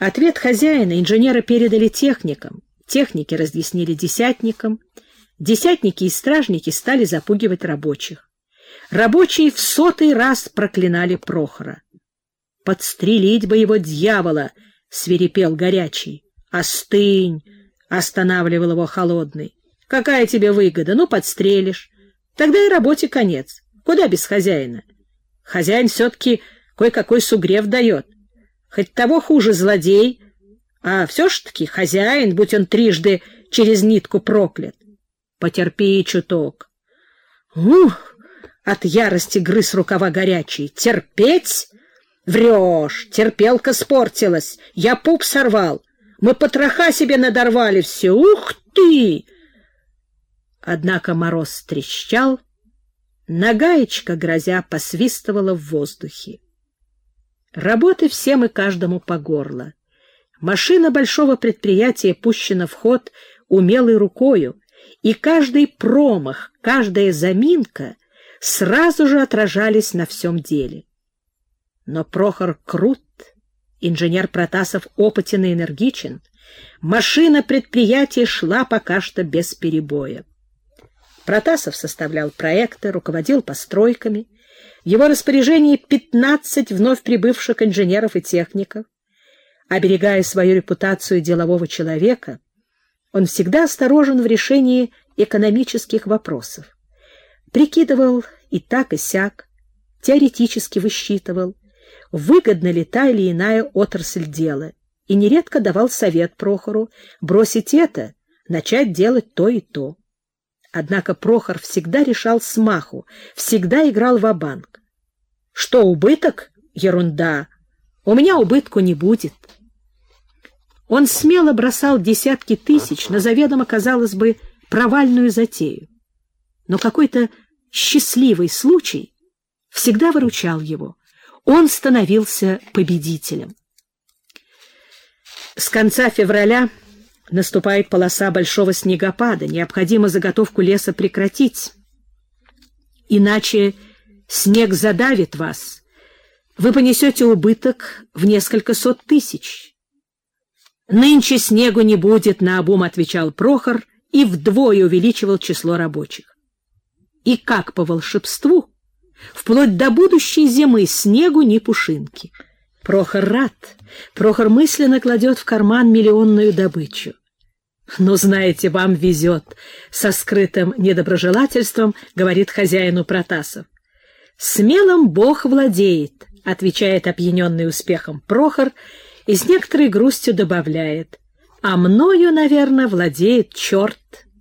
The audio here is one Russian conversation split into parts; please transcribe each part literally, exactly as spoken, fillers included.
Ответ хозяина инженеры передали техникам, техники разъяснили десятникам, десятники и стражники стали запугивать рабочих. Рабочие в сотый раз проклинали Прохора. «Подстрелить бы его, дьявола!» — свирепел Горячий. «Остынь!» — останавливал его Холодный. «Какая тебе выгода? Ну, подстрелишь. Тогда и работе конец. Куда без хозяина? Хозяин все-таки кое-какой сугрев дает. Хоть того хуже злодей, а все ж таки хозяин, будь он трижды через нитку проклят. Потерпи чуток». «Ух!» — от ярости грыз рукава Горячий. «Терпеть? Врешь! Терпелка спортилась. Я пуп сорвал. Мы потроха себе надорвали все. Ух ты!» Однако мороз трещал, нагаечка, грозя, посвистывала в воздухе. Работы всем и каждому по горло. Машина большого предприятия пущена в ход умелой рукою, и каждый промах, каждая заминка сразу же отражались на всем деле. Но Прохор крут, инженер Протасов опытен и энергичен, машина предприятия шла пока что без перебоя. Протасов составлял проекты, руководил постройками. В его распоряжении пятнадцать вновь прибывших инженеров и техников. Оберегая свою репутацию делового человека, он всегда осторожен в решении экономических вопросов. Прикидывал и так, и сяк, теоретически высчитывал, выгодна ли та или иная отрасль дела, и нередко давал совет Прохору бросить это, начать делать то и то. Однако Прохор всегда решал смаху, всегда играл ва-банк. Что, убыток? Ерунда. У меня убытку не будет. Он смело бросал десятки тысяч на заведомо, казалось бы, провальную затею. Но какой-то счастливый случай всегда выручал его. Он становился победителем. С конца февраля наступает полоса большого снегопада. Необходимо заготовку леса прекратить. Иначе снег задавит вас. Вы понесете убыток в несколько сот тысяч. «Нынче снегу не будет», — наобум отвечал Прохор и вдвое увеличивал число рабочих. И как по волшебству, вплоть до будущей зимы снегу ни пушинки. Прохор рад. Прохор мысленно кладет в карман миллионную добычу. «Ну, знаете, вам везет», — со скрытым недоброжелательством говорит хозяину Протасов. «Смелым Бог владеет», — отвечает опьяненный успехом Прохор и с некоторой грустью добавляет: «А мною, наверное, владеет черт».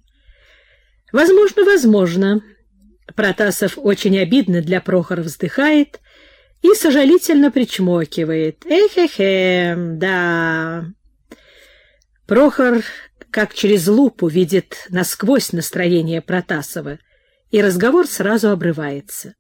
«Возможно, возможно». Протасов очень обидно для Прохора вздыхает и сожалительно причмокивает. «Эхе-хе, да». Прохор как через лупу видит насквозь настроение Протасова, и разговор сразу обрывается.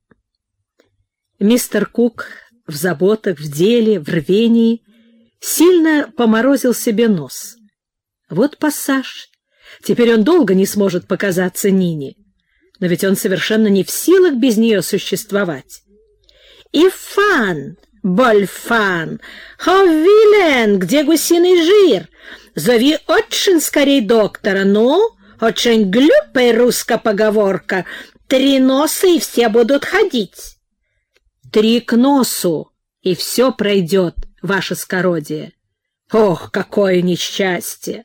Мистер Кук в заботах, в деле, в рвении сильно поморозил себе нос. Вот пассаж. Теперь он долго не сможет показаться Нине. Но ведь он совершенно не в силах без нее существовать. И фан, больфан, ховилен, где гусиный жир? Зови очень скорей доктора, ну, очень глупая русская поговорка. Три носа, и все будут ходить. Три к носу, и все пройдет, ваше скородие. Ох, какое несчастье!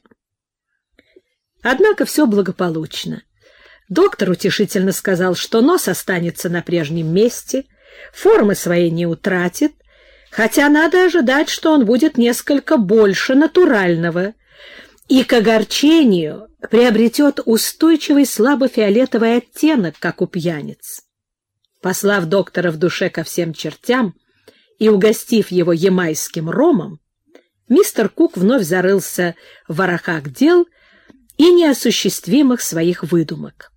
Однако все благополучно. Доктор утешительно сказал, что нос останется на прежнем месте, формы своей не утратит, хотя надо ожидать, что он будет несколько больше натурального и к огорчению приобретет устойчивый слабо-фиолетовый оттенок, как у пьяниц. Послав доктора в душе ко всем чертям и угостив его ямайским ромом, мистер Кук вновь зарылся в ворохах дел и неосуществимых своих выдумок.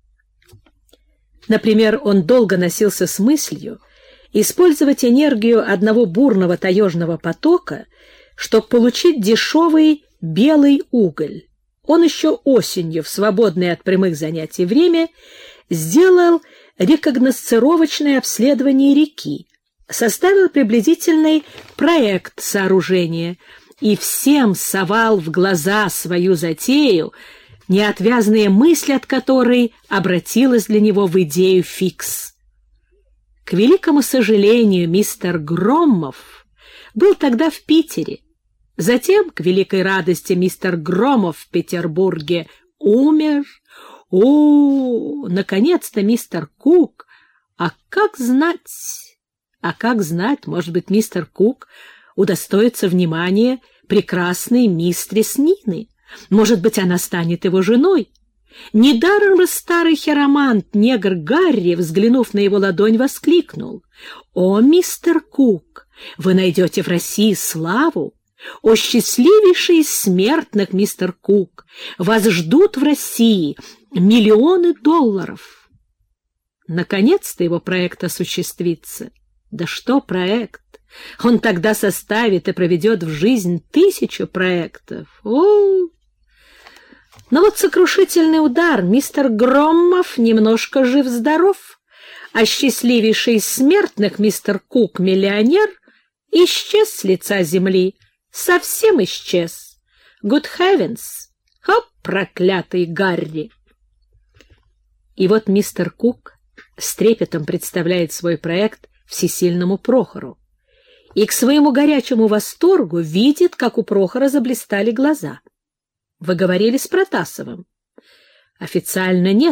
Например, он долго носился с мыслью использовать энергию одного бурного таежного потока, чтобы получить дешевый белый уголь. Он еще осенью, в свободное от прямых занятий время, сделал рекогносцировочное обследование реки, составил приблизительный проект сооружения и всем совал в глаза свою затею, неотвязная мысль от которой обратилась для него в идею фикс. К великому сожалению, мистер Громов был тогда в Питере. Затем, к великой радости, мистер Громов в Петербурге умер. О, наконец-то мистер Кук! А как знать? А как знать, может быть, мистер Кук удостоится внимания прекрасной мистрис Нины. Может быть, она станет его женой. Недаром же старый хиромант, негр Гарри, взглянув на его ладонь, воскликнул: «О, мистер Кук, вы найдете в России славу! О, счастливейший из смертных, мистер Кук! Вас ждут в России миллионы долларов!» Наконец-то его проект осуществится. Да что проект! Он тогда составит и проведет в жизнь тысячу проектов. О! Но вот сокрушительный удар. Мистер Громов немножко жив-здоров, а счастливейший из смертных мистер Кук, миллионер, исчез с лица земли. Совсем исчез. Good heavens! Хоп, проклятый Гарри! И вот мистер Кук с трепетом представляет свой проект всесильному Прохору и к своему горячему восторгу видит, как у Прохора заблистали глаза. Вы говорили с Протасовым? Официально нет.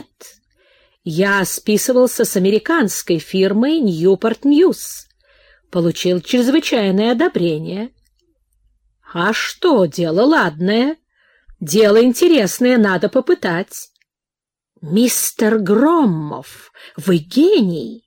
Я списывался с американской фирмой Newport News. Получил чрезвычайное одобрение. А что, дело ладное, дело интересное, надо попытать. Мистер Громов, вы гений!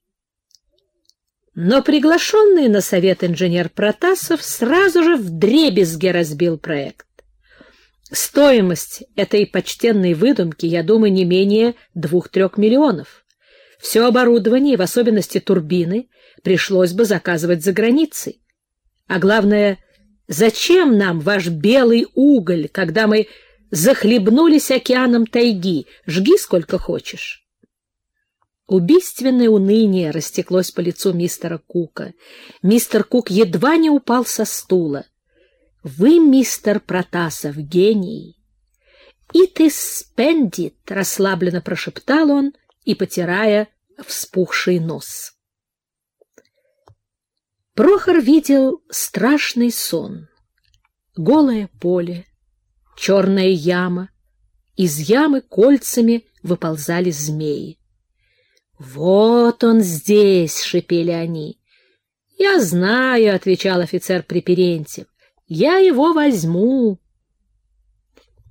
Но приглашенный на совет инженер Протасов сразу же вдребезги разбил проект. Стоимость этой почтенной выдумки, я думаю, не менее двух-трех миллионов. Все оборудование, в особенности турбины, пришлось бы заказывать за границей. А главное, зачем нам ваш белый уголь, когда мы захлебнулись океаном тайги? Жги сколько хочешь. Убийственное уныние растеклось по лицу мистера Кука. Мистер Кук едва не упал со стула. «Вы, мистер Протасов, гений!» «It is splendid!» — расслабленно прошептал он и потирая вспухший нос. Прохор видел страшный сон. Голое поле, черная яма, из ямы кольцами выползали змеи. «Вот он здесь!» — шипели они. «Я знаю», — отвечал офицер Приперентьев. «Я его возьму».